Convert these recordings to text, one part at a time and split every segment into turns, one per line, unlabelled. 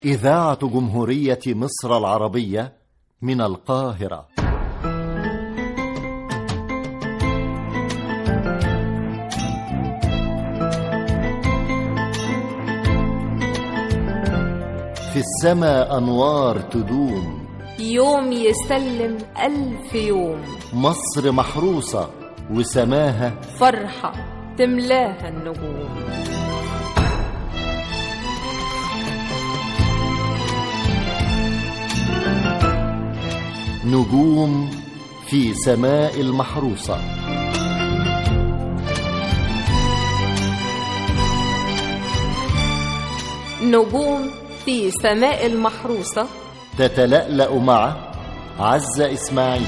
إذاعة جمهورية مصر العربية من القاهرة. في السماء أنوار تدوم،
يوم يسلم 1000 يوم.
مصر محروسة وسماها
فرحة تملاها النجوم.
نجوم في سماء المحروسة.
نجوم في سماء المحروسة
تتلألأ مع عزة إسماعيل.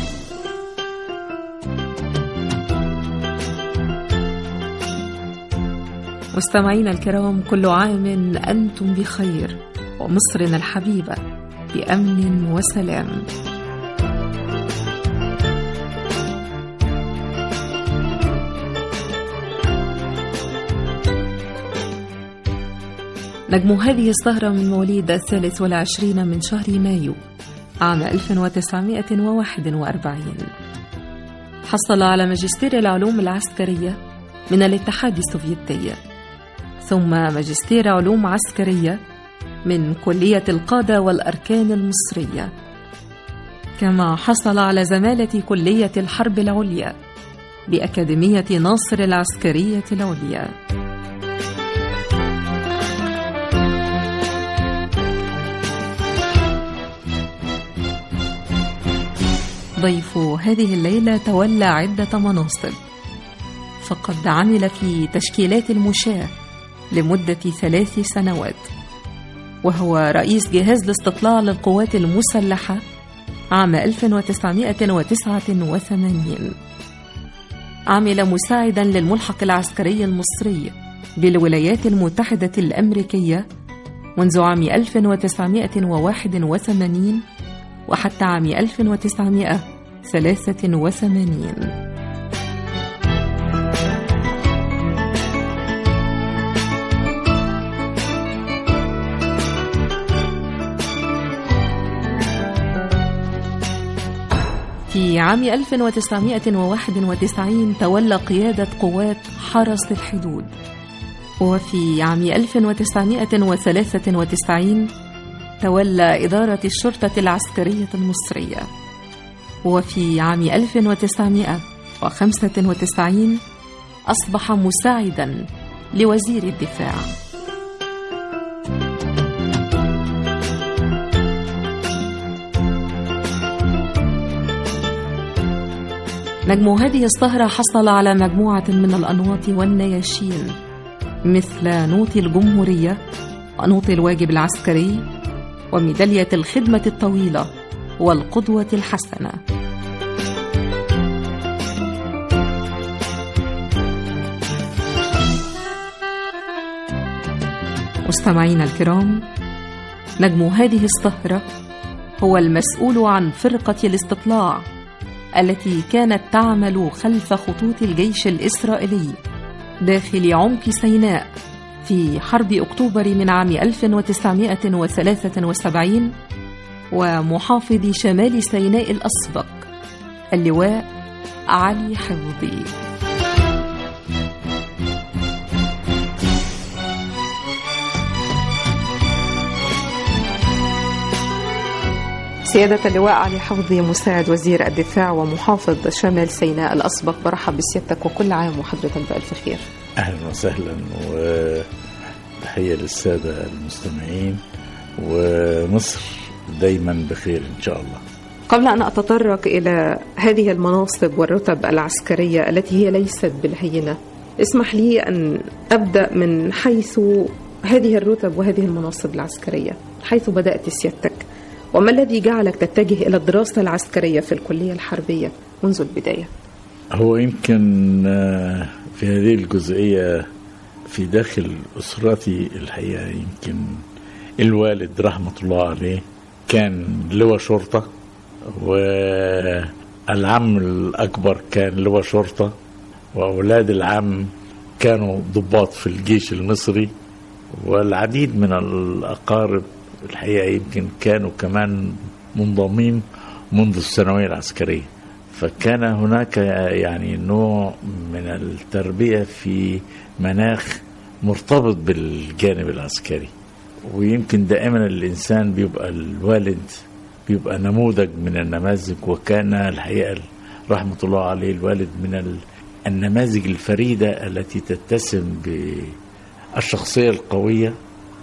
مستمعينا الكرام، كل عام أنتم بخير ومصرنا الحبيبة بأمن وسلام. نجم هذه السهرة من مواليد 23 من شهر مايو عام 1941. حصل على ماجستير العلوم العسكرية من الاتحاد السوفيتي، ثم ماجستير علوم عسكرية من كلية القادة والأركان المصرية، كما حصل على زمالة كلية الحرب العليا بأكاديمية ناصر العسكرية العليا. ضيف هذه الليلة تولى عدة مناصب، فقد عمل في تشكيلات المشاة لمدة 3 سنوات، وهو رئيس جهاز الاستطلاع للقوات المسلحة عام 1989. عمل مساعدا للملحق العسكري المصري بالولايات المتحدة الأمريكية منذ عام 1981 وحتى عام 1983. في عام 1991 تولى قيادة قوات حرس الحدود، وفي عام 1993 تولى إدارة الشرطة العسكرية المصرية، وفي عام 1995 أصبح مساعدا لوزير الدفاع. نجم هذه السهرة حصل على مجموعة من الأنواط والنياشين، مثل نوط الجمهورية ونوط الواجب العسكري وميدالية الخدمة الطويلة والقدوة الحسنة. مستمعينا الكرام، نجم هذه السهرة هو المسؤول عن فرقة الاستطلاع التي كانت تعمل خلف خطوط الجيش الإسرائيلي داخل عمق سيناء في حرب أكتوبر من عام 1973، ومحافظ شمال سيناء الأسبق اللواء علي حفظي. سيادة اللواء علي حفظي، مساعد وزير الدفاع ومحافظ شمال سيناء الأسبق، برحب بسيادتك وكل عام وحضرتك بألف خير.
أهلا وسهلا، وتحية للسادة المستمعين، ومصر دايما بخير إن شاء الله.
قبل أن أتطرق إلى هذه المناصب والرتب العسكرية التي هي ليست بالهينة، اسمح لي أن أبدأ من حيث هذه الرتب وهذه المناصب العسكرية، حيث بدأت سيادتك، وما الذي جعلك تتجه إلى الدراسة العسكرية في الكلية الحربية منذ البداية؟
هو يمكن في هذه الجزئية في داخل أسرتي الحقيقة، يمكن الوالد رحمة الله عليه كان لواء شرطة، والعم الأكبر كان لواء شرطة، وأولاد العم كانوا ضباط في الجيش المصري، والعديد من الأقارب الحقيقة يمكن كانوا كمان منضمين منذ الثانوية العسكرية، فكان هناك يعني نوع من التربية في مناخ مرتبط بالجانب العسكري. ويمكن دائما الإنسان بيبقى الوالد بيبقى نموذج من النماذج، وكان الحقيقة رحمة الله عليه الوالد من النماذج الفريدة التي تتسم بالشخصية القوية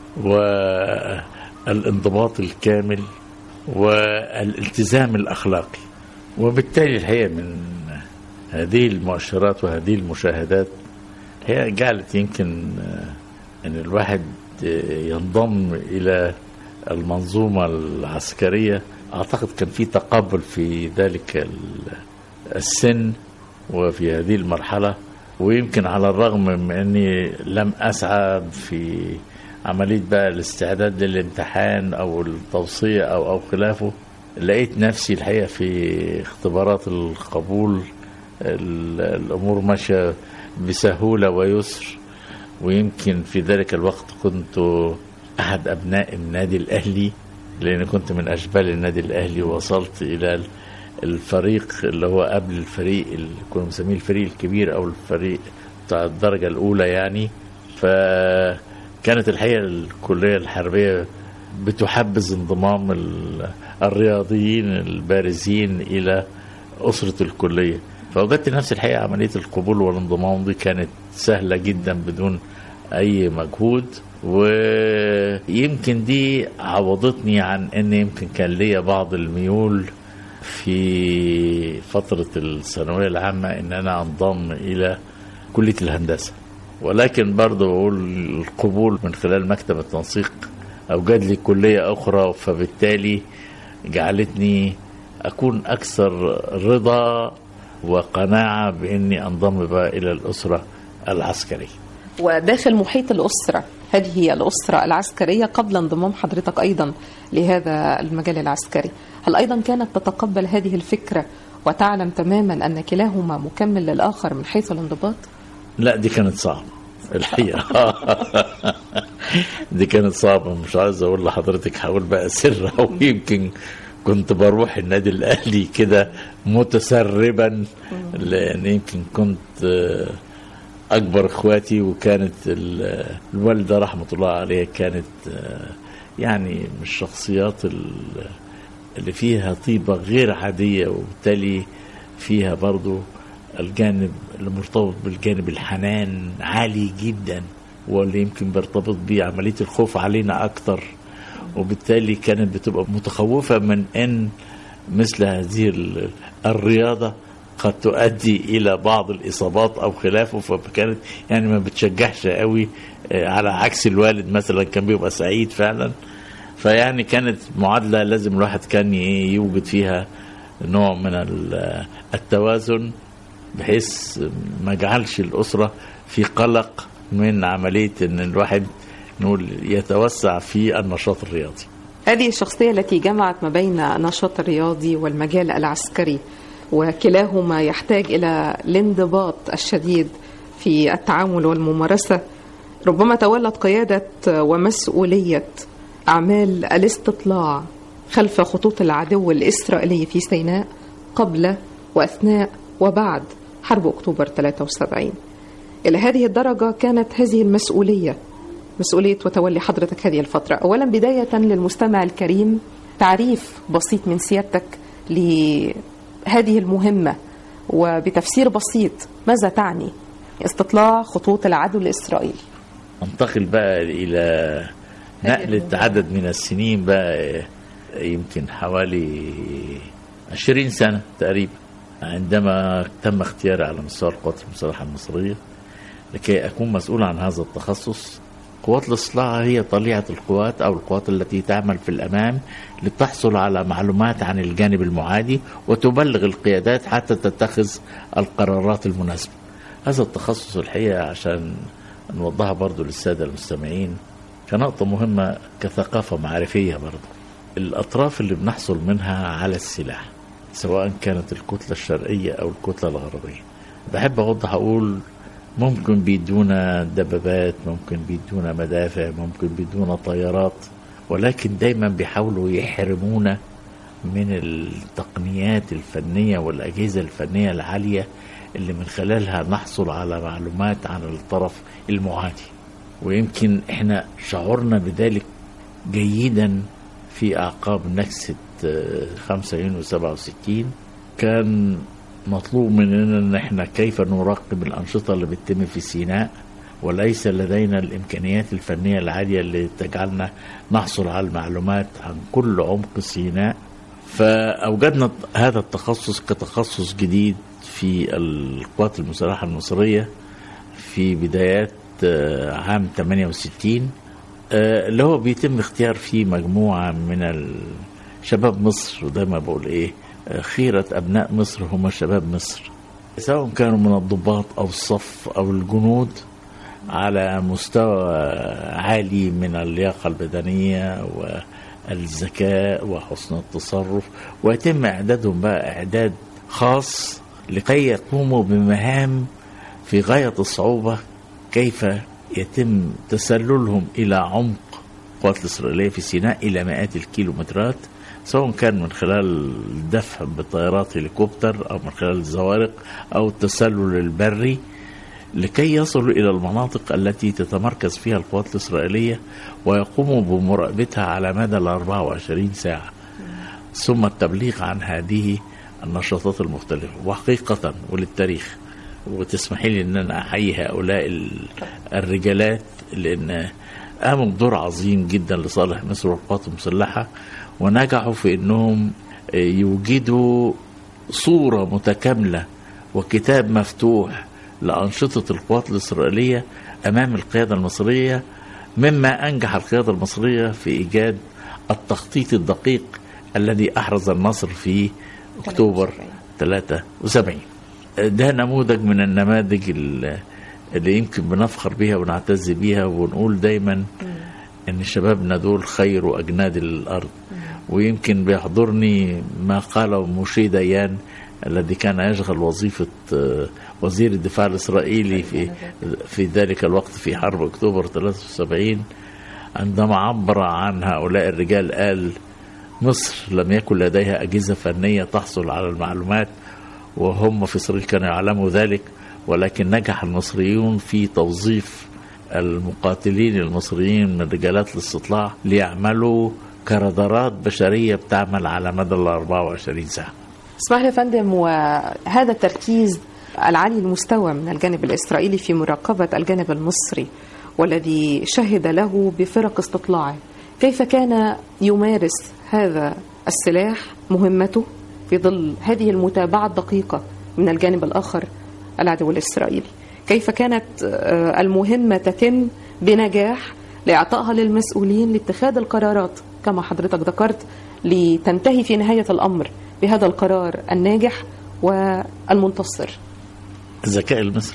والانضباط الكامل والالتزام الأخلاقي. وبالتالي الحقيقة من هذه المؤشرات وهذه المشاهدات هي جعلت يمكن أن الواحد ينضم إلى المنظومة العسكرية. أعتقد كان في تقبل في ذلك السن وفي هذه المرحلة، ويمكن على الرغم من أني لم أسعى في عملية بقى الاستعداد للامتحان أو التوصية أو خلافه، لقيت نفسي الحقيقة في اختبارات القبول الأمور ماشية بسهولة ويسر. ويمكن في ذلك الوقت كنت أحد أبناء النادي الأهلي، لأن كنت من أشبال النادي الأهلي، ووصلت إلى الفريق اللي هو قبل الفريق اللي كنا مسميه الفريق الكبير أو الفريق بتاع الدرجة الأولى يعني. فكانت الحقيقة الكلية الحربية بتحبذ انضمام الرياضيين البارزين إلى أسرة الكلية، فوجدت نفسي الحقيقة عملية القبول والانضمام دي كانت سهلة جدا بدون أي مجهود. ويمكن دي عوضتني عن أن يمكن كان لي بعض الميول في فترة الثانوية العامة أن أنا أنضم إلى كلية الهندسة، ولكن برضو أقول القبول من خلال مكتب التنسيق أوجد لي كلية أخرى، فبالتالي جعلتني أكون أكثر رضا وقناعة بأني أنضم بقى إلى الأسرة العسكرية.
وداخل محيط الأسرة، هذه هي الأسرة العسكرية قبل انضمام حضرتك أيضا لهذا المجال العسكري، هل أيضا كانت تتقبل هذه الفكرة وتعلم تماما أن كلاهما مكمل للآخر من حيث الانضباط؟
لا، دي كانت صعبة الحقيقة. دي كانت صعبة، مش عايز أقول لحضرتك حاول بقى سر، أو يمكن كنت بروح النادي الأهلي كده متسربا، لأن يمكن كنت أكبر إخواتي، وكانت الوالدة رحمة الله عليها كانت يعني من الشخصيات اللي فيها طيبة غير عادية، وبالتالي فيها برضو الجانب المرتبط بالجانب الحنان عالي جدا، واللي يمكن بيرتبط بعملية الخوف علينا أكتر. وبالتالي كانت بتبقى متخوفة من أن مثل هذه الرياضة قد تؤدي إلى بعض الإصابات أو خلافه، فكانت يعني ما بتشجعش قوي، على عكس الوالد مثلا كان بيبقى سعيد فعلا. فيعني كانت معادلة لازم الواحد كان يوجد فيها نوع من التوازن، بحيث ما جعلش الأسرة في قلق من عملية أن الواحد نقول يتوسع في النشاط الرياضي.
هذه الشخصية التي جمعت ما بين النشاط الرياضي والمجال العسكري، وكلاهما يحتاج إلى الانضباط الشديد في التعامل والممارسة، ربما تولت قيادة ومسؤولية أعمال الاستطلاع خلف خطوط العدو الإسرائيلي في سيناء قبل وأثناء وبعد حرب أكتوبر 73. إلى هذه الدرجة كانت هذه المسؤولية مسؤولية وتولي حضرتك هذه الفترة. أولا بداية للمستمع الكريم تعريف بسيط من سيادتك لهذه المهمة، وبتفسير بسيط ماذا تعني استطلاع خطوط العدو الإسرائيلي.
انتقل بقى إلى نقلة عدد من السنين بقى، يمكن حوالي 20 سنة تقريبا، عندما تم اختياري على مستوى القوات المسلحة المصرية لكي أكون مسؤول عن هذا التخصص. قوات الاصلاح هي طليعة القوات أو القوات التي تعمل في الأمام لتحصل على معلومات عن الجانب المعادي وتبلغ القيادات حتى تتخذ القرارات المناسبة. هذا التخصص الحقيقة عشان نوضحها برضو للسادة المستمعين كنقطة مهمة كثقافة معرفية برضو. الأطراف اللي بنحصل منها على السلاح سواء كانت الكتلة الشرقية أو الكتلة الغربية، بحب أوضح أقول ممكن بيدونا دبابات، ممكن بيدونا مدافع، ممكن بيدونا طيارات، ولكن دايما بيحاولوا يحرمونا من التقنيات الفنية والأجهزة الفنية العالية اللي من خلالها نحصل على معلومات عن الطرف المعادي. ويمكن احنا شعرنا بذلك جيدا في أعقاب نكسة 5 يونيو 67. كان مطلوب مننا ان احنا كيف نراقب الأنشطة اللي بتتم في سيناء، وليس لدينا الإمكانيات الفنية العالية اللي تجعلنا نحصل على المعلومات عن كل عمق سيناء. فأوجدنا هذا التخصص كتخصص جديد في القوات المسلحة المصرية في بدايات عام 68، اللي هو بيتم اختيار فيه مجموعة من شباب مصر. ودايما بقول خيرة أبناء مصر هم شباب مصر، سواء كانوا من الضباط أو الصف أو الجنود، على مستوى عالي من اللياقة البدنية والذكاء وحسن التصرف، ويتم إعدادهم بقى إعداد خاص لكي يقوموا بمهام في غاية الصعوبة. كيف يتم تسللهم إلى عمق القوات الإسرائيلية في سيناء إلى مئات الكيلومترات، سواء كان من خلال الدفع بطائرات هليكوبتر أو من خلال الزوارق أو التسلل البري، لكي يصلوا إلى المناطق التي تتمركز فيها القوات الإسرائيلية ويقوموا بمراقبتها على مدى 24 ساعة، ثم التبليغ عن هذه النشاطات المختلفة. وحقيقة وللتاريخ، وتسمحي لي أن أنا أحيي هؤلاء الرجالات، لأن قاموا بدور عظيم جدا لصالح مصر والقوات المسلحة، ونجحوا في أنهم يوجدوا صورة متكاملة وكتاب مفتوح لأنشطة القوات الإسرائيلية أمام القيادة المصرية، مما أنجح القيادة المصرية في إيجاد التخطيط الدقيق الذي أحرز النصر في أكتوبر 73. ده نموذج من النماذج اللي يمكن بنفخر بها ونعتز بها، ونقول دايما أن شبابنا دول خير وأجناد الأرض. ويمكن بيحضرني ما قاله موشي ديان الذي كان يشغل وظيفة وزير الدفاع الإسرائيلي في ذلك الوقت في حرب أكتوبر 73، عندما عبر عن هؤلاء الرجال قال: مصر لم يكن لديها أجهزة فنية تحصل على المعلومات، وهم في إسرائيل كانوا يعلموا ذلك، ولكن نجح المصريون في توظيف المقاتلين المصريين من رجالات الاستطلاع ليعملوا كرادارات بشرية بتعمل على مدى 24 ساعة.
اسمح لي يا فندم، وهذا التركيز العالي المستوى من الجانب الإسرائيلي في مراقبة الجانب المصري والذي شهد له بفرق استطلاعه، كيف كان يمارس هذا السلاح مهمته في ظل هذه المتابعة الدقيقة من الجانب الآخر العدو الإسرائيلي؟ كيف كانت المهمة تتم بنجاح لإعطائها للمسؤولين لاتخاذ القرارات كما حضرتك ذكرت، لتنتهي في نهاية الأمر بهذا القرار الناجح والمنتصر؟
الذكاء المصري.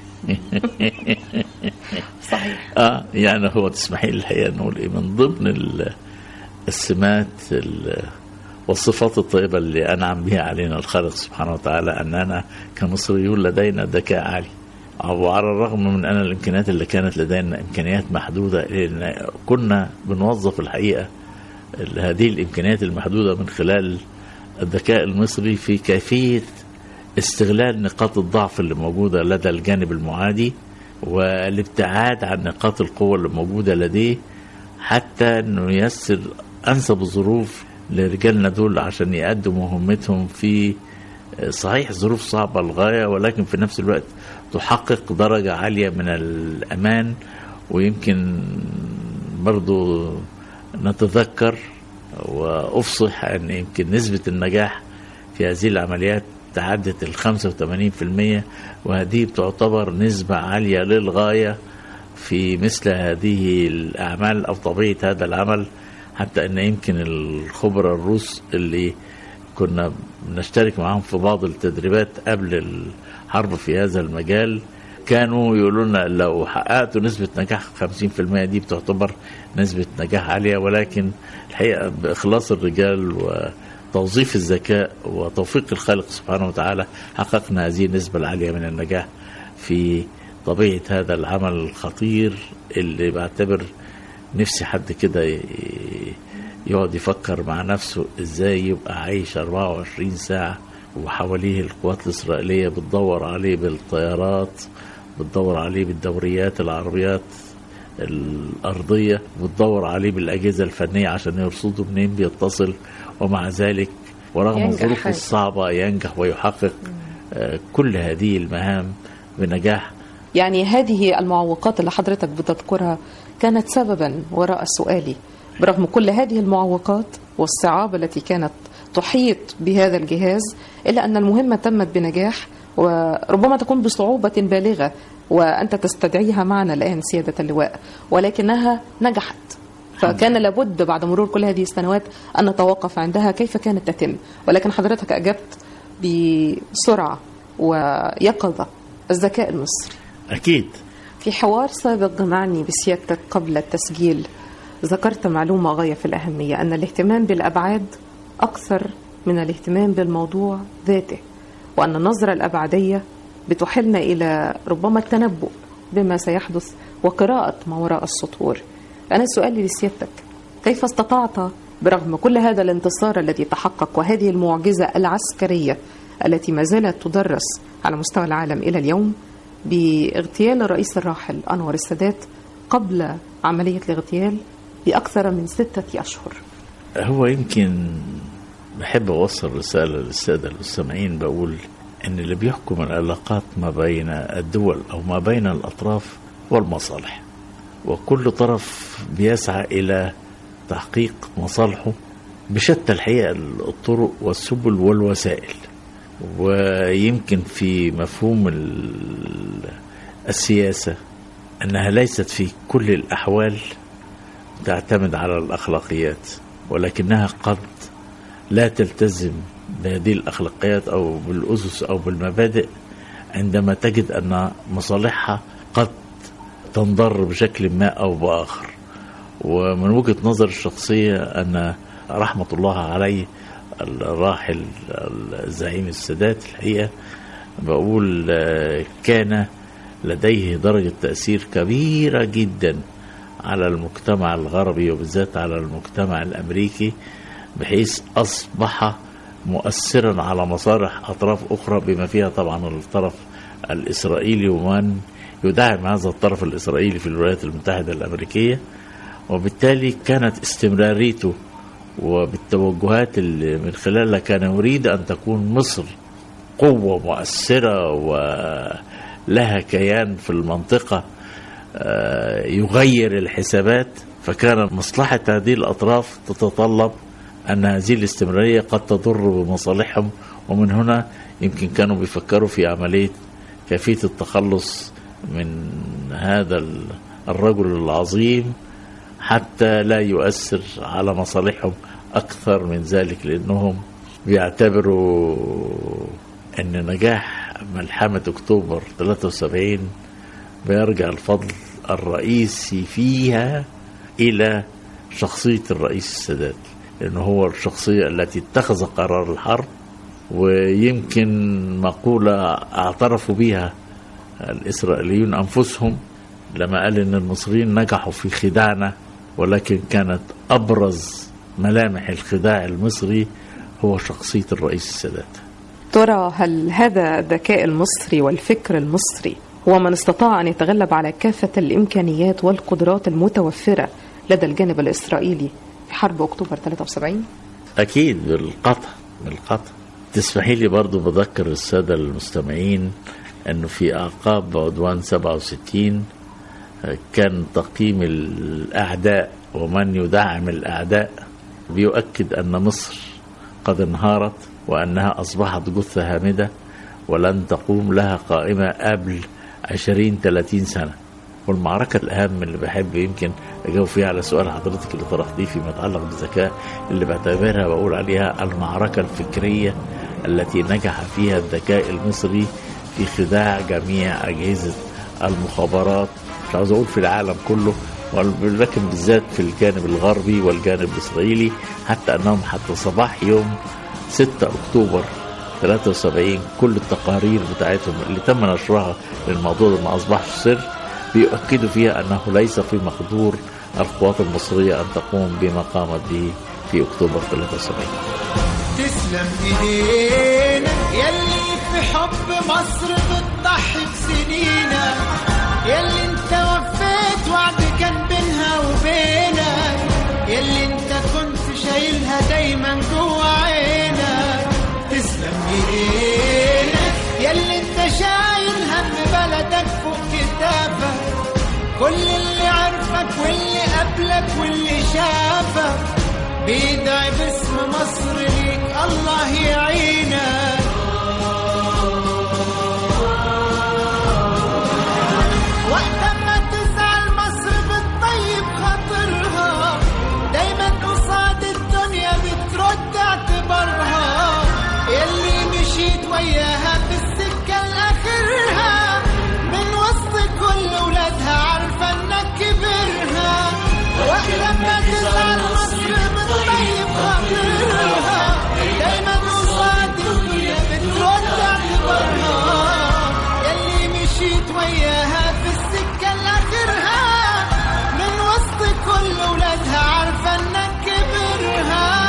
صحيح.
يعني هو تسمحي لي الحقيقة نقول من ضمن السمات والصفات الطيبة اللي أنعم بها علينا الخالق سبحانه وتعالى أننا كمصريون لدينا ذكاء عالي. وعلى الرغم من أن الإمكانيات اللي كانت لدينا إمكانيات محدودة، لأن كنا بنوظف الحقيقة هذه الإمكانيات المحدودة من خلال الذكاء المصري في كيفية استغلال نقاط الضعف اللي موجودة لدى الجانب المعادي، والابتعاد عن نقاط القوة اللي موجودة لديه، حتى أنه ييسر أنسب الظروف لرجالنا دول عشان يقدموا مهمتهم في صحيح ظروف صعبة للغاية، ولكن في نفس الوقت تحقق درجة عالية من الأمان. ويمكن برضو نتذكر وأفصح أن يمكن نسبة النجاح في هذه العمليات تعدت 85%، وهذه تعتبر نسبة عالية للغاية في مثل هذه الأعمال أو طبيعة هذا العمل. حتى أن يمكن الخبراء الروس اللي كنا نشترك معهم في بعض التدريبات قبل الحرب في هذا المجال كانوا يقولوا لنا لو حققتوا نسبة نجاح 50% دي بتعتبر نسبة نجاح عالية، ولكن الحقيقة بإخلاص الرجال وتوظيف الذكاء وتوفيق الخالق سبحانه وتعالى حققنا هذه النسبة العالية من النجاح في طبيعة هذا العمل الخطير اللي بعتبر نفسي حد كده يقعد يفكر مع نفسه ازاي يبقى عايش 24 ساعة وحواليه القوات الإسرائيلية بتدور عليه بالطيارات، بتدور عليه بالدوريات العربيات الأرضية، بتدور عليه بالأجهزة الفنية عشان يرصدوا منين بيتصل، ومع ذلك ورغم الظروف الصعبة ينجح ويحقق كل هذه المهام بنجاح.
يعني هذه المعوقات اللي حضرتك بتذكرها كانت سببا وراء سؤالي، برغم كل هذه المعوقات والصعاب التي كانت تحيط بهذا الجهاز، إلا أن المهمة تمت بنجاح، وربما تكون بصعوبة بالغة وأنت تستدعيها معنا الآن سيادة اللواء، ولكنها نجحت. فكان لابد بعد مرور كل هذه السنوات أن نتوقف عندها كيف كانت تتم، ولكن حضرتك أجبت بسرعة ويقظة. الذكاء المصري
أكيد.
في حوار سابق جمعني بسيادتك قبل التسجيل ذكرت معلومة غاية في الأهمية، أن الاهتمام بالأبعاد أكثر من الاهتمام بالموضوع ذاته، وأن النظرة الأبعدية بتحلنا إلى ربما التنبؤ بما سيحدث وقراءة ما وراء السطور. أنا سؤالي لسيادتك، كيف استطعت برغم كل هذا الانتصار الذي تحقق وهذه المعجزة العسكرية التي ما زالت تدرس على مستوى العالم إلى اليوم باغتيال الرئيس الراحل أنور السادات قبل عملية الاغتيال بأكثر من 6 أشهر؟
هو يمكن بحب أوصل رسالة للسادة المستمعين، بقول إن اللي بيحكم العلاقات ما بين الدول أو ما بين الأطراف هو المصالح، وكل طرف بيسعى إلى تحقيق مصالحه بشتى الحقيقة الطرق والسبل والوسائل. ويمكن في مفهوم السياسة أنها ليست في كل الأحوال تعتمد على الأخلاقيات، ولكنها قد لا تلتزم بهذه الأخلاقيات أو بالأسس أو بالمبادئ عندما تجد أن مصالحها قد تنضر بشكل ما أو بآخر. ومن وجهة نظر الشخصية أن رحمة الله عليه الراحل الزعيم السادات الحقيقة بقول كان لديه درجة تأثير كبيرة جدا على المجتمع الغربي وبالذات على المجتمع الأمريكي، بحيث أصبح مؤثرا على مصالح أطراف أخرى بما فيها طبعا الطرف الإسرائيلي ومن يدعم هذا الطرف الإسرائيلي في الولايات المتحدة الأمريكية. وبالتالي كانت استمراريته وبالتوجهات اللي من خلالها كان يريد أن تكون مصر قوة مؤثرة ولها كيان في المنطقة يغير الحسابات، فكان مصلحة هذه الأطراف تتطلب أن هذه الاستمرارية قد تضر بمصالحهم. ومن هنا يمكن كانوا بيفكروا في عملية كيفية التخلص من هذا الرجل العظيم حتى لا يؤثر على مصالحهم أكثر من ذلك، لأنهم بيعتبروا أن نجاح ملحمة أكتوبر 73 بيرجع الفضل الرئيسي فيها إلى شخصية الرئيس السادات، لأنه هو الشخصية التي اتخذ قرار الحرب. ويمكن مقولة اعترفوا بها الإسرائيليون أنفسهم لما قال أن المصريين نجحوا في خداعنا، ولكن كانت أبرز ملامح الخداع المصري هو شخصية الرئيس السادات.
ترى هل هذا الذكاء المصري والفكر المصري هو من استطاع أن يتغلب على كافة الإمكانيات والقدرات المتوفرة لدى الجانب الإسرائيلي في حرب أكتوبر 73؟
أكيد بالقطع. تسمحي لي برضو بذكر السادة المستمعين أنه في أعقاب عدوان 67 كان تقييم الأعداء ومن يدعم الأعداء بيؤكد أن مصر قد انهارت وأنها أصبحت جثة هامدة ولن تقوم لها قائمة قبل 20-30 سنة. والمعركة الأهم اللي بحب يمكن أجاوب فيها على سؤال حضرتك اللي طرحتيه فيما يتعلق بالذكاء، اللي بعتبرها بقول عليها المعركة الفكرية التي نجح فيها الذكاء المصري في خداع جميع أجهزة المخابرات، مش عاوز أقول في العالم كله، ولكن بالذات في الجانب الغربي والجانب الإسرائيلي، حتى أنهم حتى صباح يوم 6 أكتوبر 73 كل التقارير بتاعتهم اللي تم نشرها للموضوع ده ما أصبحش سر بيؤكدوا فيها أنه ليس في مقدور القوات المصرية أن تقوم بما قامت به في أكتوبر 73.
تسلم ايدينا يلي في حب مصر بتضحي بسنينا، يلي انت وفيت وعد كان بينها وبينك، يلي انت كنت شايلها دايما جوا عينك. تسلم ايدينا يلي انت شايل هم بلدك فوق كتافك، كل اللي عرفك واللي قبلك واللي شافك بيدعي باسم مصر ليك الله يعينك. وقت ما تزعل مصر بتطيب خاطرها، دايما قصاد الدنيا بترد اعتبارها، يلي مشيت وياها في السكة الآخرها، من وسط كل ولادها عارفة انك كبرها. وقت ما تزعل مصر بتطيب خاطرها، دايما قصاد الدنيا بترد اعتبارها، يلي مشيت وياها في السكة الآخرها، من وسط كل ولادها عارفة انك كبرها.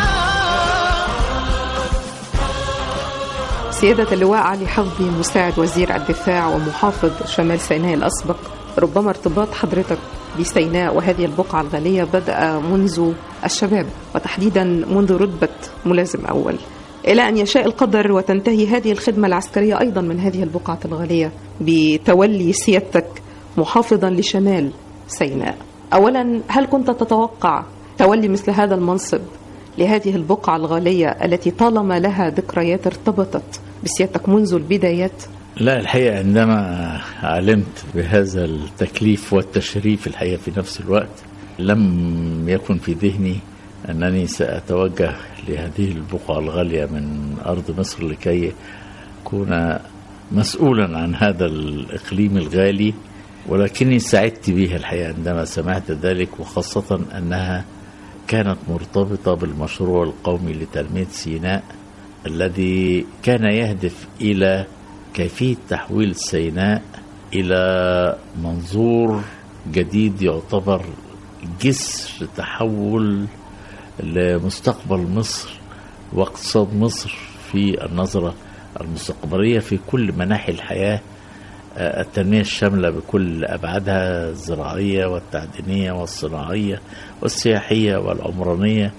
سيادة اللواء علي حفظي مساعد وزير الدفاع ومحافظ شمال سيناء الأسبق، ربما ارتباط حضرتك بسيناء وهذه البقعة الغالية بدأ منذ الشباب، وتحديدا منذ رتبة ملازم أول، إلى أن يشاء القدر وتنتهي هذه الخدمة العسكرية أيضا من هذه البقعة الغالية بتولي سيادتك محافظا لشمال سيناء. أولا، هل كنت تتوقع تولي مثل هذا المنصب لهذه البقعة الغالية التي طالما لها ذكريات ارتبطت بسيادتك منذ البدايات؟
لا، الحقيقة عندما علمت بهذا التكليف والتشريف الحقيقة في نفس الوقت لم يكن في ذهني أنني سأتوجه لهذه البقعة الغالية من أرض مصر لكي أكون مسؤولا عن هذا الإقليم الغالي، ولكني سعدت بها الحقيقة عندما سمعت ذلك، وخاصة أنها كانت مرتبطة بالمشروع القومي لتنمية سيناء الذي كان يهدف إلى كيفية تحويل سيناء إلى منظور جديد يعتبر جسر تحول لمستقبل مصر واقتصاد مصر في النظرة المستقبلية في كل مناحي الحياة، التنمية الشاملة بكل أبعادها، الزراعية والتعدينية والصناعية والسياحية والعمرانية.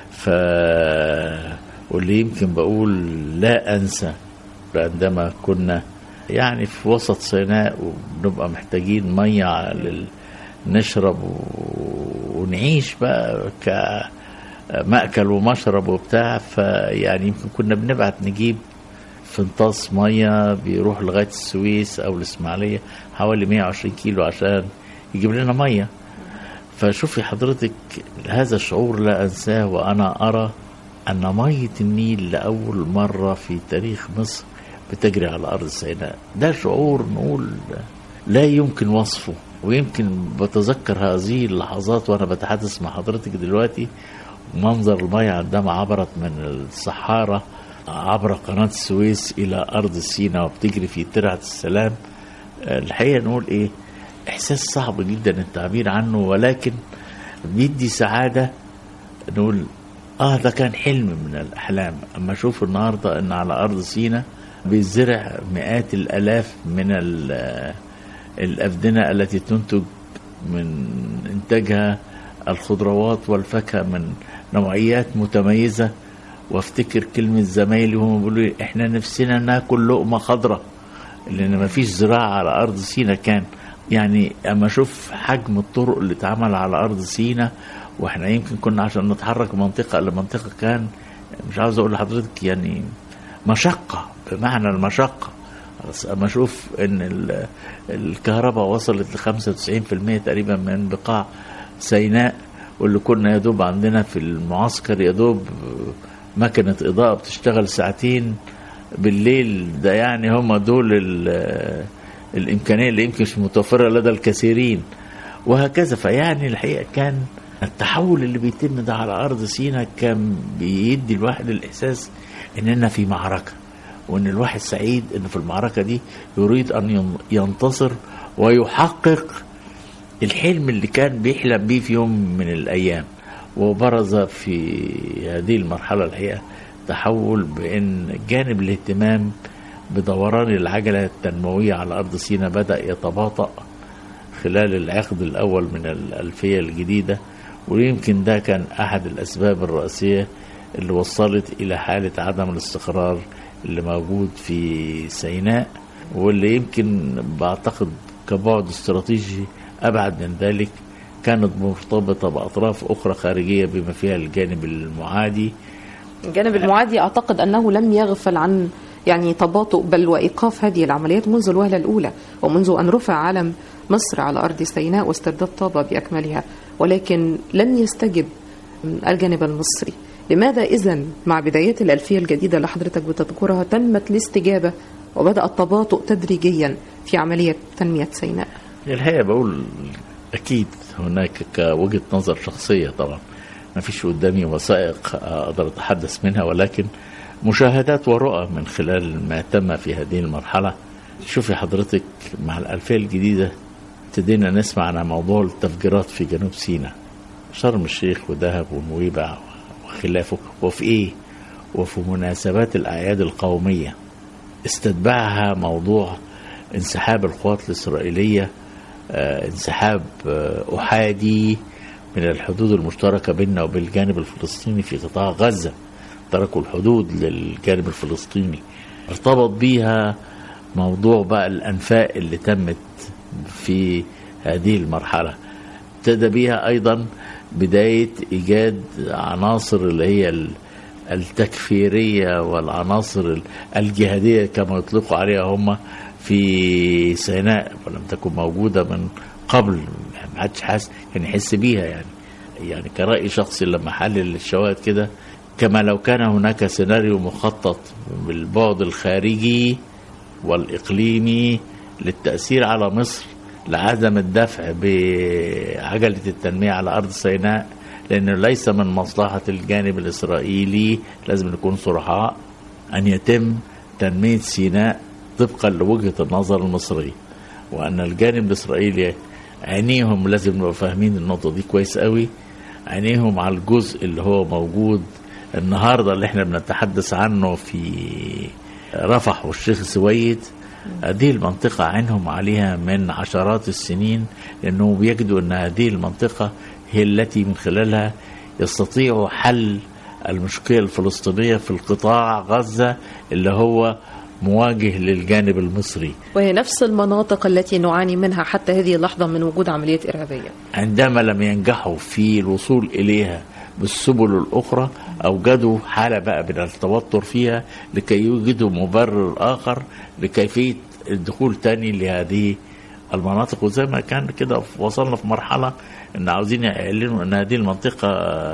واللي يمكن بقول لا أنسى عندما كنا يعني في وسط سيناء وبنبقى محتاجين مية نشرب ونعيش بقى كمأكل ومشرب وبتاع، فيعني يمكن كنا بنبعت نجيب فنطاس مية بيروح لغاية السويس أو الإسماعيلية حوالي 120 كيلو عشان يجيب لنا مية. فشوفي حضرتك هذا الشعور لا أنساه، وأنا أرى أن مية النيل لأول مرة في تاريخ مصر بتجري على أرض سيناء. ده شعور نقول لا يمكن وصفه، ويمكن بتذكر هذه اللحظات وأنا بتحدث مع حضرتك دلوقتي، منظر المية عندما عبرت من الصحارى عبر قناة السويس إلى أرض سيناء وبتجري في ترعة السلام. الحقيقة نقول إيه، إحساس صعب جدا التعبير عنه، ولكن بيدي سعادة. نقول ده كان حلم من الأحلام. أما أشوف النهاردة أن على أرض سيناء بيزرع مئات الألاف من الأفدنة التي تنتج من إنتاجها الخضروات والفاكهة من نوعيات متميزة، وافتكر كلمة زمايلي هم بيقولوا احنا نفسنا ناكل لقمة خضراء، لأن ما فيش زراعة على أرض سيناء. كان يعني أما أشوف حجم الطرق اللي اتعمل على أرض سيناء، واحنا يمكن كنا عشان نتحرك منطقة لمنطقة كان مش عاوز أقول لحضرتك يعني مشقة بمعنى المشقة. أما أشوف إن الكهرباء وصلت ل95% تقريبا من بقاع سيناء، واللي كنا يدوب عندنا في المعسكر يدوب مكنة إضاءة بتشتغل ساعتين بالليل، ده يعني هم دول الإمكانية اللي يمكن مش متوفرة لدى الكثيرين، وهكذا. فيعني الحقيقة كان التحول اللي بيتم ده على أرض سيناء كان بيدي الواحد الإحساس إننا في معركة، وإن الواحد سعيد إنه في المعركة دي يريد أن ينتصر ويحقق الحلم اللي كان بيحلم بيه في يوم من الأيام. وبرز في هذه المرحلة الحقيقة تحول، بأن جانب الاهتمام بدوران العجلة التنموية على أرض سيناء بدأ يتباطأ خلال العقد الأول من الألفية الجديدة، ويمكن ده كان أحد الأسباب الرئيسية اللي وصلت إلى حالة عدم الاستقرار اللي موجود في سيناء، واللي يمكن بعتقد كبعد استراتيجي أبعد من ذلك كانت مرتبطة بأطراف أخرى خارجية بما فيها الجانب المعادي.
الجانب المعادي أعتقد أنه لم يغفل عن يعني تباطؤ بل وإيقاف هذه العمليات منذ الوهلة الأولى، ومنذ أن رفع علم مصر على أرض سيناء واسترداد طابة بأكملها، ولكن لم يستجب الجانب المصري. لماذا إذن مع بدايات الألفية الجديدة اللي حضرتك بتذكرها تمت الاستجابة وبدأ التباطؤ تدريجيا في عملية تنمية سيناء؟
الحقيقة بقول أكيد هناك كوجهة نظر شخصية، طبعا ما فيش قدامي وثائق أقدر أتحدث منها، ولكن مشاهدات ورؤى من خلال ما تم في هذه المرحلة. شوفي حضرتك، مع الألفية الجديدة ابتدينا نسمع عن موضوع التفجيرات في جنوب سيناء، شرم الشيخ ودهب ونويبع وخلافه، وفي إيه وفي مناسبات الأعياد القومية استتبعها موضوع انسحاب القوات الإسرائيلية، انسحاب أحادي من الحدود المشتركة بيننا وبين الجانب الفلسطيني في قطاع غزة، تركوا الحدود للجانب الفلسطيني. ارتبط بيها موضوع بقى الأنفاق اللي تمت في هذه المرحلة، ابتدى بيها أيضا بداية إيجاد عناصر اللي هي التكفيرية والعناصر الجهادية كما يطلقوا عليها هم في سيناء، ولم تكن موجودة من قبل، ما حدش كان يحس بيها. يعني كرأي شخصي لما حلل الشواهد كده، كما لو كان هناك سيناريو مخطط بالبعد الخارجي والإقليمي للتأثير على مصر لعدم الدفع بعجلة التنمية على أرض سيناء، لأنه ليس من مصلحة الجانب الإسرائيلي، لازم نكون صرحاء، أن يتم تنمية سيناء طبقا لوجهة النظر المصرية، وأن الجانب الإسرائيلي عينيهم، لازم نبقى فاهمين النقطة دي كويس قوي، عينيهم على الجزء اللي هو موجود النهاردة اللي احنا بنتحدث عنه في رفح والشيخ سويد. هذه المنطقة عينهم عليها من عشرات السنين، لأنهم بيجدوا أن هذه المنطقة هي التي من خلالها يستطيعوا حل المشكلة الفلسطينية في القطاع غزة اللي هو مواجه للجانب المصري،
وهي نفس المناطق التي نعاني منها حتى هذه اللحظة من وجود عمليات إرهابية.
عندما لم ينجحوا في الوصول إليها بالسبل الأخرى، أوجدوا حالة بقى من التوتر فيها لكي يوجدوا مبرر آخر لكيفية الدخول تاني لهذه المناطق. وزي ما كان كده وصلنا في مرحلة أن عاوزين يعلنوا أن هذه المنطقة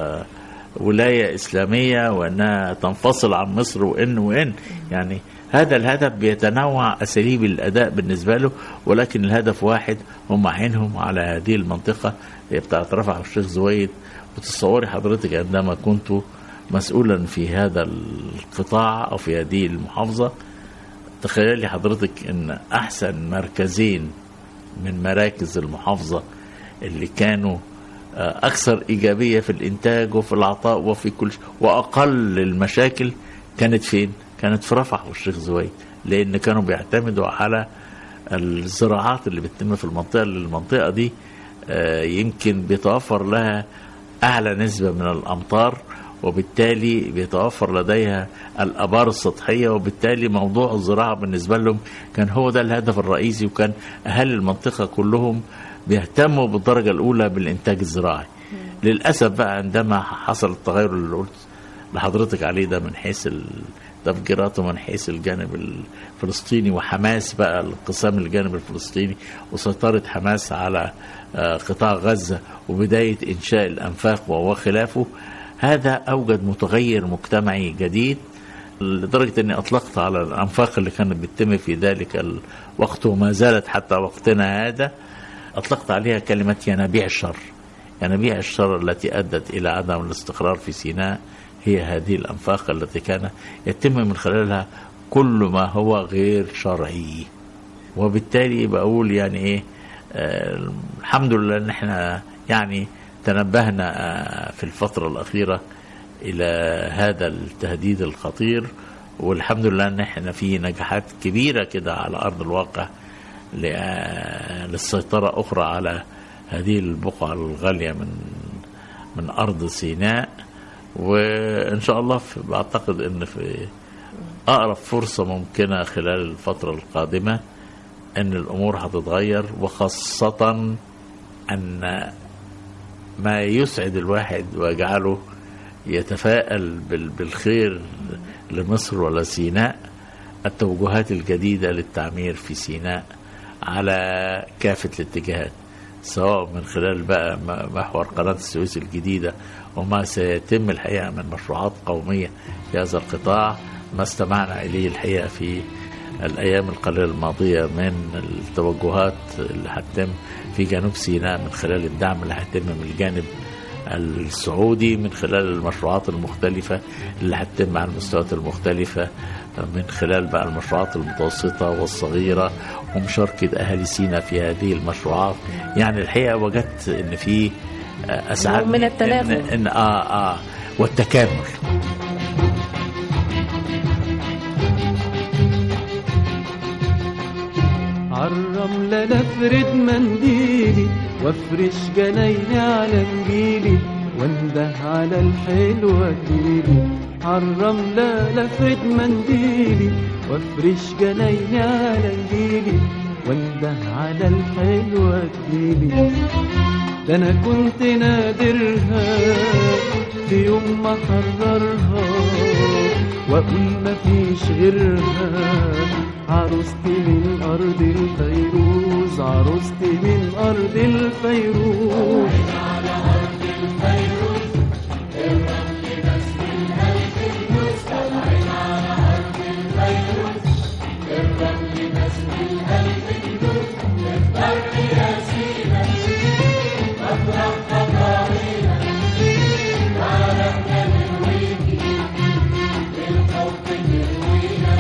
ولاية إسلامية وأنها تنفصل عن مصر وإن يعني هذا الهدف بيتنوع أساليب الأداء بالنسبة له، ولكن الهدف واحد، هم عينهم على هذه المنطقة هي بتاعت رفح والشيخ زويد. وتصوري حضرتك عندما كنت مسؤولا في هذا القطاع أو في هذه المحافظة، تخيلي حضرتك أن أحسن مركزين من مراكز المحافظة اللي كانوا أكثر إيجابية في الإنتاج وفي العطاء وفي كل شيء وأقل المشاكل كانت فين؟ كانت في رفح والشيخ زويد، لأن كانوا بيعتمدوا على الزراعات اللي بتتم في المنطقة دي يمكن بيتوفر لها أعلى نسبة من الأمطار، وبالتالي بيتوفر لديها الآبار السطحية، وبالتالي موضوع الزراعة بالنسبة لهم كان هو ده الهدف الرئيسي، وكان أهل المنطقة كلهم بيهتموا بالدرجة الأولى بالإنتاج الزراعي. للأسف بقى عندما حصل التغير اللي قلت لحضرتك عليه ده من حيث التفجيرات ومن حيث الجانب الفلسطيني وحماس بقى الانقسام الجانب الفلسطيني وسيطرة حماس على قطاع غزة وبداية إنشاء الأنفاق وخلافه، هذا أوجد متغير مجتمعي جديد، لدرجة أني أطلقت على الأنفاق اللي كانت بتتم في ذلك الوقت وما زالت حتى وقتنا هذا، أطلقت عليها كلمة ينابيع الشر. ينابيع الشر التي أدت إلى عدم الاستقرار في سيناء هي هذه الأنفاق التي كان يتم من خلالها كل ما هو غير شرعي. وبالتالي بقول يعني إيه، الحمد لله ان احنا يعني تنبهنا في الفترة الأخيرة إلى هذا التهديد الخطير، والحمد لله ان احنا في نجاحات كبيرة كده على أرض الواقع للسيطرة أخرى على هذه البقعة الغالية من أرض سيناء. وإن شاء الله بعتقد أن في أقرب فرصة ممكنة خلال الفترة القادمة أن الأمور هتتغير، وخاصة أن ما يسعد الواحد ويجعله يتفائل بالخير لمصر ولا سيناء التوجهات الجديدة للتعمير في سيناء على كافة الاتجاهات، سواء من خلال بقى محور قناة السويس الجديدة وما سيتم الحقيقة من مشروعات قومية في هذا القطاع، ما استمعنا إليه الحقيقة في الأيام القليلة الماضية من التوجهات اللي هتتم في جنوب سيناء من خلال الدعم اللي هيتم من الجانب السعودي، من خلال المشروعات المختلفة اللي هتتم على المستويات المختلفة، من خلال بقى المشروعات المتوسطة والصغيرة ومشاركة أهالي سيناء في هذه المشروعات. يعني الحقيقة وجدت إن في أسعد
من التناغم
إن والتكامل.
عالرملة لفرد منديلي وافرش جنايني على نجيلي وانده على الحلوة جيلي. عالرملة لفرد منديلي وافرش جنايني على نجيلي وانده على الحلوة جيلي. ده انا كنت نادرها في يوم ما حررها واقول مفيش غيرها. عروستي من أرض الفيروز، عروستي من أرض الفيروز. على أرض الفيروز الرمل نسل الهلك النوس. طالعين على أرض الفيروز الرمل نسل الهلك النوس. نفطر يا سينا مطرح خطاوينا تعالى احنا نرويكي بالحب نروينا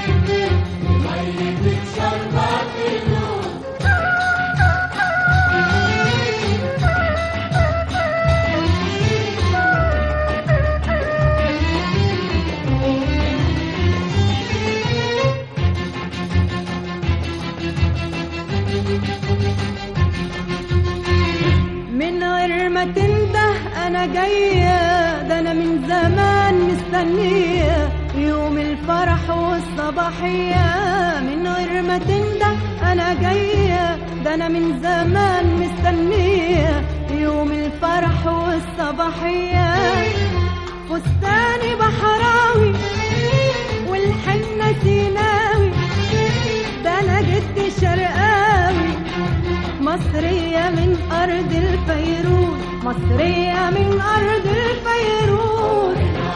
من غير ما تنده أنا جاية. ده أنا من زمان مستنية يوم الفرح والصباحية. من غير ما تنده أنا جاية. ده أنا من زمان مستنية يوم الفرح والصباحية. فستاني بحراوي والحنة سيناوي. ده أنا جدي شرقاوي مصرية من أرض الفيروز. مصرية من أرض الفيروز.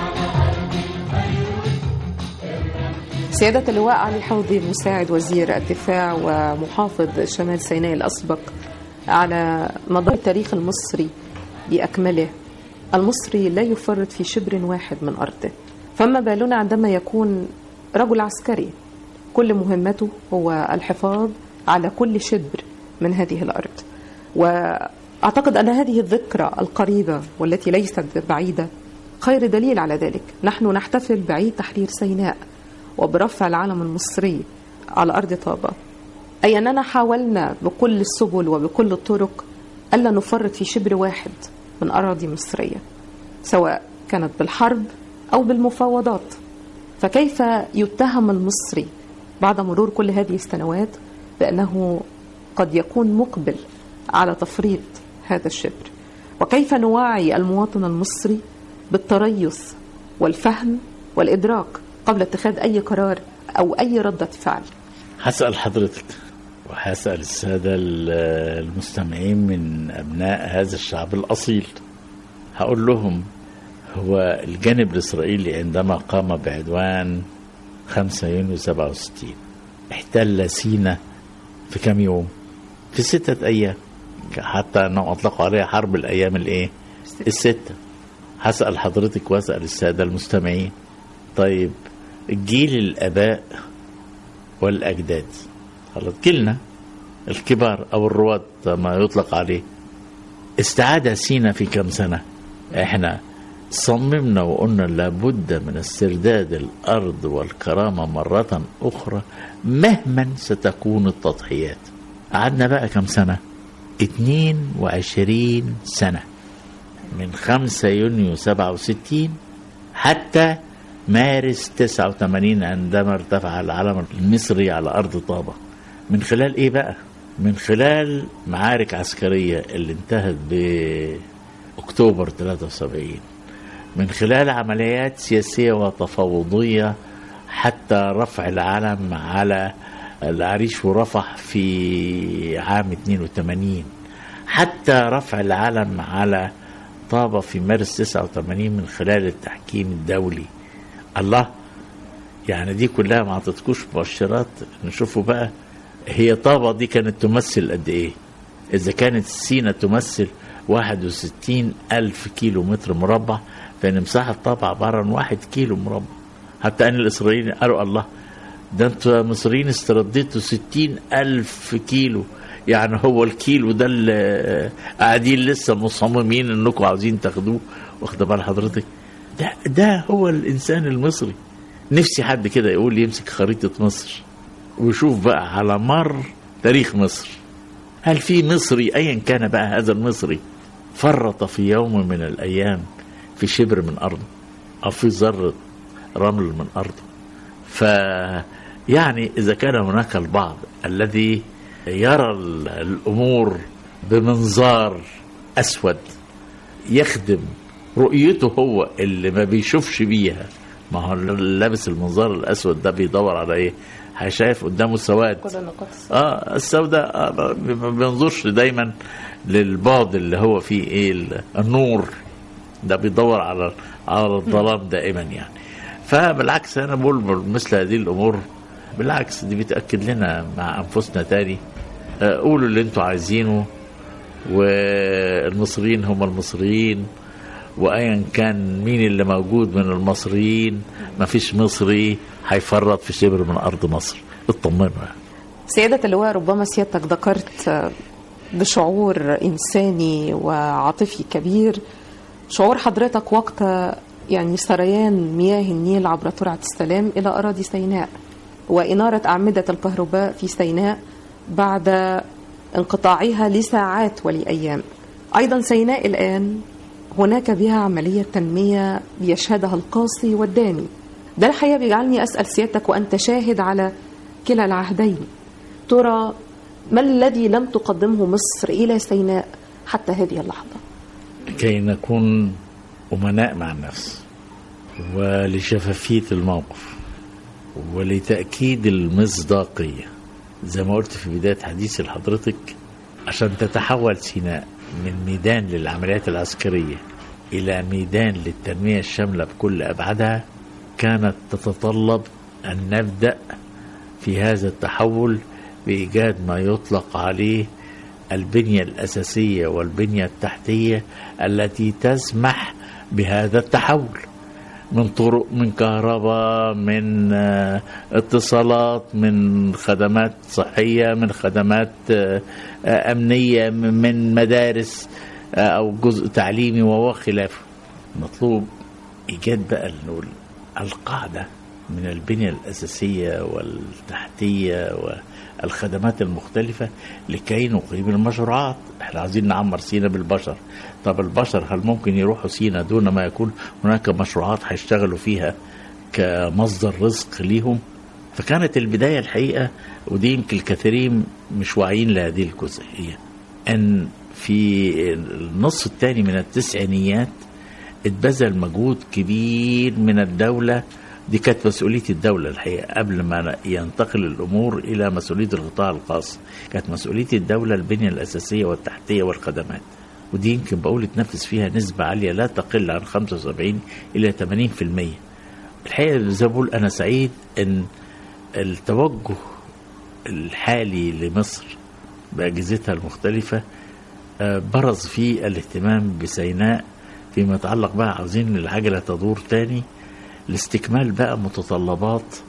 سيادة اللواء علي حوضي مساعد وزير الدفاع ومحافظ شمال سيناء الأسبق، على مدار التاريخ المصري بأكمله المصري لا يفرط في شبر واحد من أرضه، فما بالنا عندما يكون رجل عسكري كل مهمته هو الحفاظ على كل شبر من هذه الأرض. وأعتقد أن هذه الذكرى القريبة والتي ليست بعيدة خير دليل على ذلك. نحن نحتفل بعيد تحرير سيناء وبرفع العلم المصري على أرض طابة، أي أننا حاولنا بكل السبل وبكل الطرق ألا نفرط في شبر واحد من أراضي مصرية، سواء كانت بالحرب أو بالمفاوضات. فكيف يتهم المصري بعد مرور كل هذه السنوات بأنه قد يكون مقبل على تفريط هذا الشبر؟ وكيف نوعي المواطن المصري بالتريث والفهم والإدراك قبل اتخاذ أي قرار أو أي ردة فعل؟
هسأل حضرتك وهسأل السادة المستمعين من أبناء هذا الشعب الأصيل، هقول لهم هو الجانب الإسرائيلي عندما قام بعدوان 5 يونيو 67 احتل سيناء في كم يوم؟ في 6 أيام، حتى أنه أطلقوا عليها حرب الأيام الستة. هسأل حضرتك وأسأل السادة المستمعين، طيب جيل الآباء والأجداد خلاص جيلنا الكبار أو الرواد ما يطلق عليه. استعاد سينا في كم سنة؟ احنا صممنا وقلنا لابد من استرداد الأرض والكرامة مرة أخرى مهما ستكون التضحيات. قعدنا بقى كم سنة؟ 22 سنة، من 5 يونيو 67 حتى مارس 89 عندما ارتفع العلم المصري على أرض طابة. من خلال إيه بقى؟ من خلال معارك عسكرية اللي انتهت بأكتوبر 73، من خلال عمليات سياسية وتفاوضية حتى رفع العلم على العريش ورفح في عام 82، حتى رفع العلم على طابة في مارس 89 من خلال التحكيم الدولي. الله، يعني دي كلها ما عطتكوش مؤشرات؟ نشوفوا بقى هي طابة دي كانت تمثل قد ايه؟ اذا كانت سينا تمثل 61,000 كيلو متر مربع، فإن مساحة طابة عبارة عن 1 كيلو مربع. حتى أن الإسرائيليين قالوا الله، ده انتوا مصريين استرديتوا 60,000 كيلو، يعني هو الكيلو ده اللي قاعدين لسه مصممين انكم عاوزين تاخدوه. واخد بال حضرتك؟ ده هو الإنسان المصري. نفسي حد كده يقول لي يمسك خريطة مصر ويشوف بقى على مر تاريخ مصر، هل في مصري أيا كان بقى هذا المصري فرط في يوم من الأيام في شبر من أرضه أو في ذرة رمل من أرضه؟ فيعني إذا كان هناك البعض الذي يرى الأمور بمنظار أسود يخدم رؤيته هو اللي ما بيشوفش بيها، ما هو لابس المنظار الأسود ده بيدور على إيه؟ شايف قدامه سواد. السوداء ما بينظرش دايما للبعد اللي هو فيه ايه النور ده، بيدور على الظلام دائما يعني. فبالعكس انا بقول مثل هذه الامور بالعكس دي بتأكد لنا مع انفسنا تاني، قولوا اللي انتوا عايزينه، والمصريين هم المصريين، وايا كان مين اللي موجود من المصريين ما فيش مصري هيفرط في شبر من ارض مصر. اطمنوا.
سيادة اللواء، ربما سيادتك ذكرت بشعور انساني وعاطفي كبير شعور حضرتك وقت يعني سريان مياه النيل عبر ترعة السلام الى اراضي سيناء وانارة اعمدة الكهرباء في سيناء بعد انقطاعها لساعات ولايام. ايضا سيناء الان هناك بها عملية تنمية بيشهدها القاصي والداني. ده الحقيقة بيجعلني أسأل سيادتك وأنت شاهد على كلا العهدين، ترى ما الذي لم تقدمه مصر إلى سيناء حتى هذه اللحظة؟
كي نكون أمناء مع النفس، ولشفافية الموقف، ولتأكيد المصداقية، زي ما قلت في بداية حديثي لحضرتك، عشان تتحول سيناء من ميدان للعمليات العسكرية إلى ميدان للتنمية الشاملة بكل أبعادها، كانت تتطلب أن نبدأ في هذا التحول بإيجاد ما يطلق عليه البنية الأساسية والبنية التحتية التي تسمح بهذا التحول، من طرق، من كهرباء، من اتصالات، من خدمات صحية، من خدمات أمنية، من مدارس أو جزء تعليمي وخلافه. مطلوب إيجاد بقى القاعدة من البنية الأساسية والتحتية والخدمات المختلفة لكي نقيم المشروعات. احنا عايزين نعمر سينا بالبشر. طب البشر هل ممكن يروحوا سينا دون ما يكون هناك مشروعات هيشتغلوا فيها كمصدر رزق ليهم؟ فكانت البداية الحقيقة، ودي يمكن الكثيرين مش واعيين لهذه الجزئية، أن في النصف الثاني من التسعينيات اتبذل مجهود كبير من الدولة. دي كانت مسؤولية الدولة الحقيقة قبل ما ينتقل الأمور إلى مسؤولية القطاع الخاص. كانت مسؤولية الدولة البنية الأساسية والتحتية والخدمات، ودي يمكن بقول اتنفذ فيها نسبة عالية لا تقل عن 75 إلى 80%. الحقيقة زي ما بقول أنا سعيد أن التوجه الحالي لمصر بأجهزتها المختلفة برز فيه الاهتمام بسيناء فيما يتعلق بقى عاوزين العجلة تدور تاني لاستكمال بقى متطلبات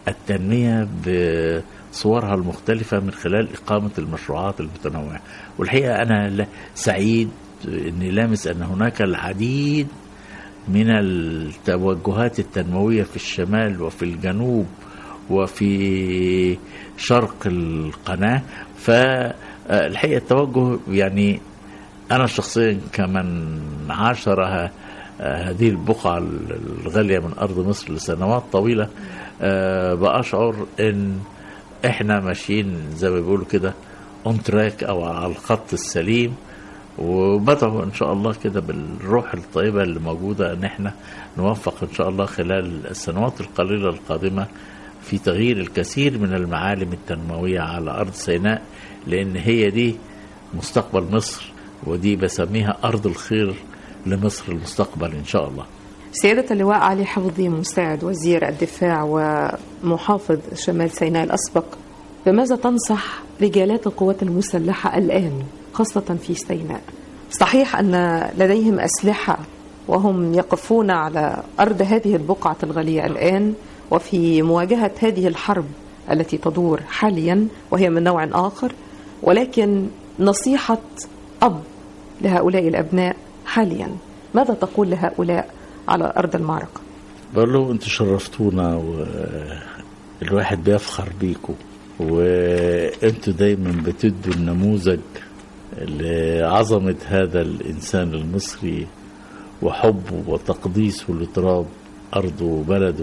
التنمية بصورها المختلفة من خلال إقامة المشروعات المتنوعة. والحقيقة أنا سعيد أني لامس أن هناك العديد من التوجهات التنموية في الشمال وفي الجنوب وفي شرق القناة. فالحقيقة التوجه يعني أنا شخصيا كمن عاشر هذه البقعة الغالية من أرض مصر لسنوات طويلة بأشعر أن إحنا ماشيين زي ما بيقولوا كده اون تراك أو على الخط السليم، وبدعو إن شاء الله كده بالروح الطيبة اللي موجودة أن إحنا نوفق إن شاء الله خلال السنوات القليلة القادمة في تغيير الكثير من المعالم التنموية على أرض سيناء، لأن هي دي مستقبل مصر، ودي بسميها أرض الخير لمصر المستقبل إن شاء الله.
سيادة اللواء علي حفظي مساعد وزير الدفاع ومحافظ شمال سيناء الأسبق، بماذا تنصح رجالات القوات المسلحة الآن خاصة في سيناء؟ صحيح أن لديهم أسلحة وهم يقفون على أرض هذه البقعة الغالية الآن وفي مواجهة هذه الحرب التي تدور حاليا وهي من نوع آخر، ولكن نصيحة أب لهؤلاء الأبناء حاليا ماذا تقول لهؤلاء على أرض المعركة؟
بقول له أنتوا شرفتونا والواحد بيفخر بيكم، وأنتوا دايما بتدوا النموذج لعظمة هذا الإنسان المصري وحبه وتقديسه لتراب أرضه وبلده،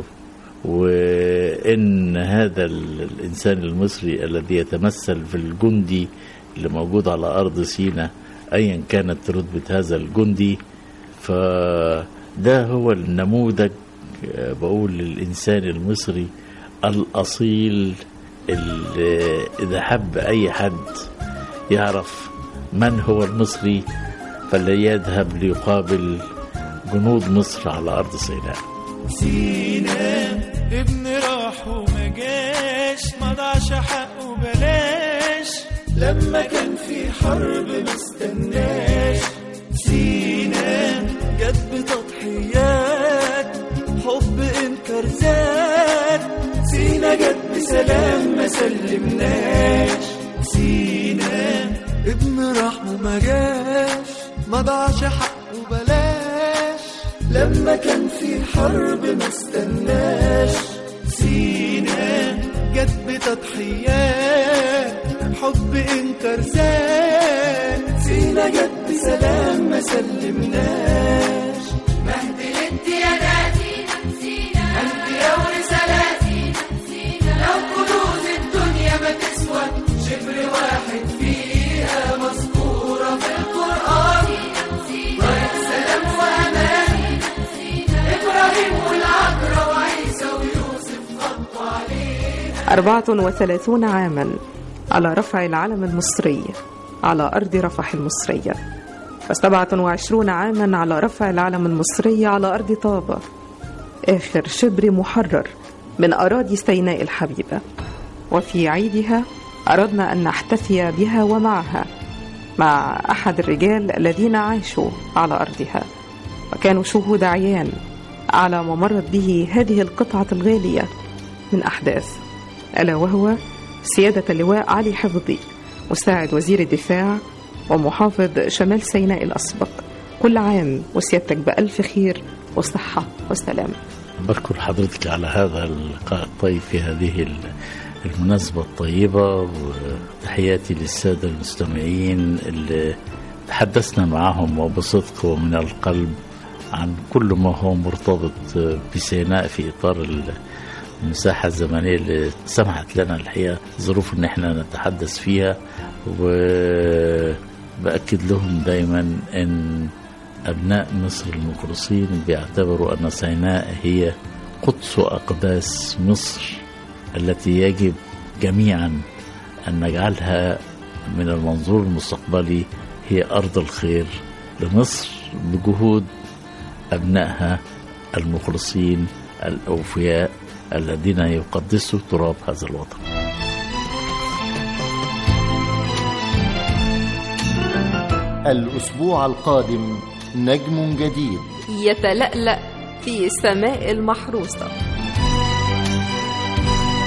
وإن هذا الإنسان المصري الذي يتمثل في الجندي اللي موجود على أرض سيناء أيا كانت رتبة هذا الجندي، فده هو النموذج بقول للإنسان المصري الأصيل اللي إذا حب أي حد يعرف من هو المصري فليذهب ليقابل جنود مصر على أرض سيناء.
سيناء ابن راح وما جاش، ما ضاعش حقه بلاش، لما كان في حرب مستناش. سيناء جت بتضحيات، حب انكر زاد، سيناء جت بسلام ما سلمناش. سيناء ابن راح وما جاش، ما ضاعش حقه بلاش، لما كان في حرب ما استناش. سيناء جت بتضحيات، حب انكر زاد، سيناء جت بسلام ما سلمناش. مهد لامتيازاتنا سيناء، انت لو رسالاتنا سيناء، لو كنوز الدنيا ما تسوى شبر واحد فيها مذكورة في القرآن. طريق سلام وأمان، إبراهيم والعذراء وعيسى ويوسف خطوا عليها.
34 عاما على رفع العلم المصري على أرض رفح المصرية، و27 عاما على رفع العلم المصري على أرض طابة، آخر شبر محرر من أراضي سيناء الحبيبة. وفي عيدها أردنا أن نحتفي بها ومعها، مع أحد الرجال الذين عاشوا على أرضها وكانوا شهود عيان على ما مرت به هذه القطعة الغالية من أحداث، ألا وهو سيادة اللواء علي حفظي مساعد وزير الدفاع ومحافظ شمال سيناء الأسبق. كل عام وسيادتك بألف خير وصحة وسلام.
بشكر حضرتك على هذا اللقاء الطيب في هذه المناسبة الطيبة، وتحياتي للسادة المستمعين اللي تحدثنا معهم وبصدق ومن القلب عن كل ما هو مرتبط بسيناء في إطار المساحة الزمنية اللي سمحت لنا الحقيقة ظروف ان احنا نتحدث فيها. وبأكد لهم دايما ان أبناء مصر المخلصين بيعتبروا أن سيناء هي قدس أقداس مصر التي يجب جميعا أن نجعلها من المنظور المستقبلي هي أرض الخير لمصر بجهود أبنائها المخلصين الأوفياء الذين يقدسوا تراب هذا الوطن.
الأسبوع القادم نجم جديد
يتلألأ في سماء المحروسة.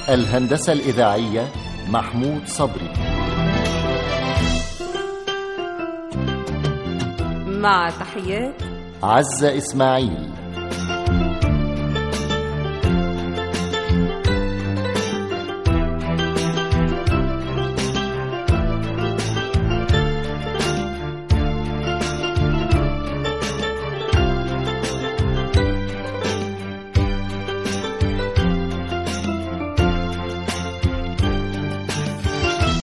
الهندسة الإذاعية محمود صبري.
مع تحيات
عزة إسماعيل.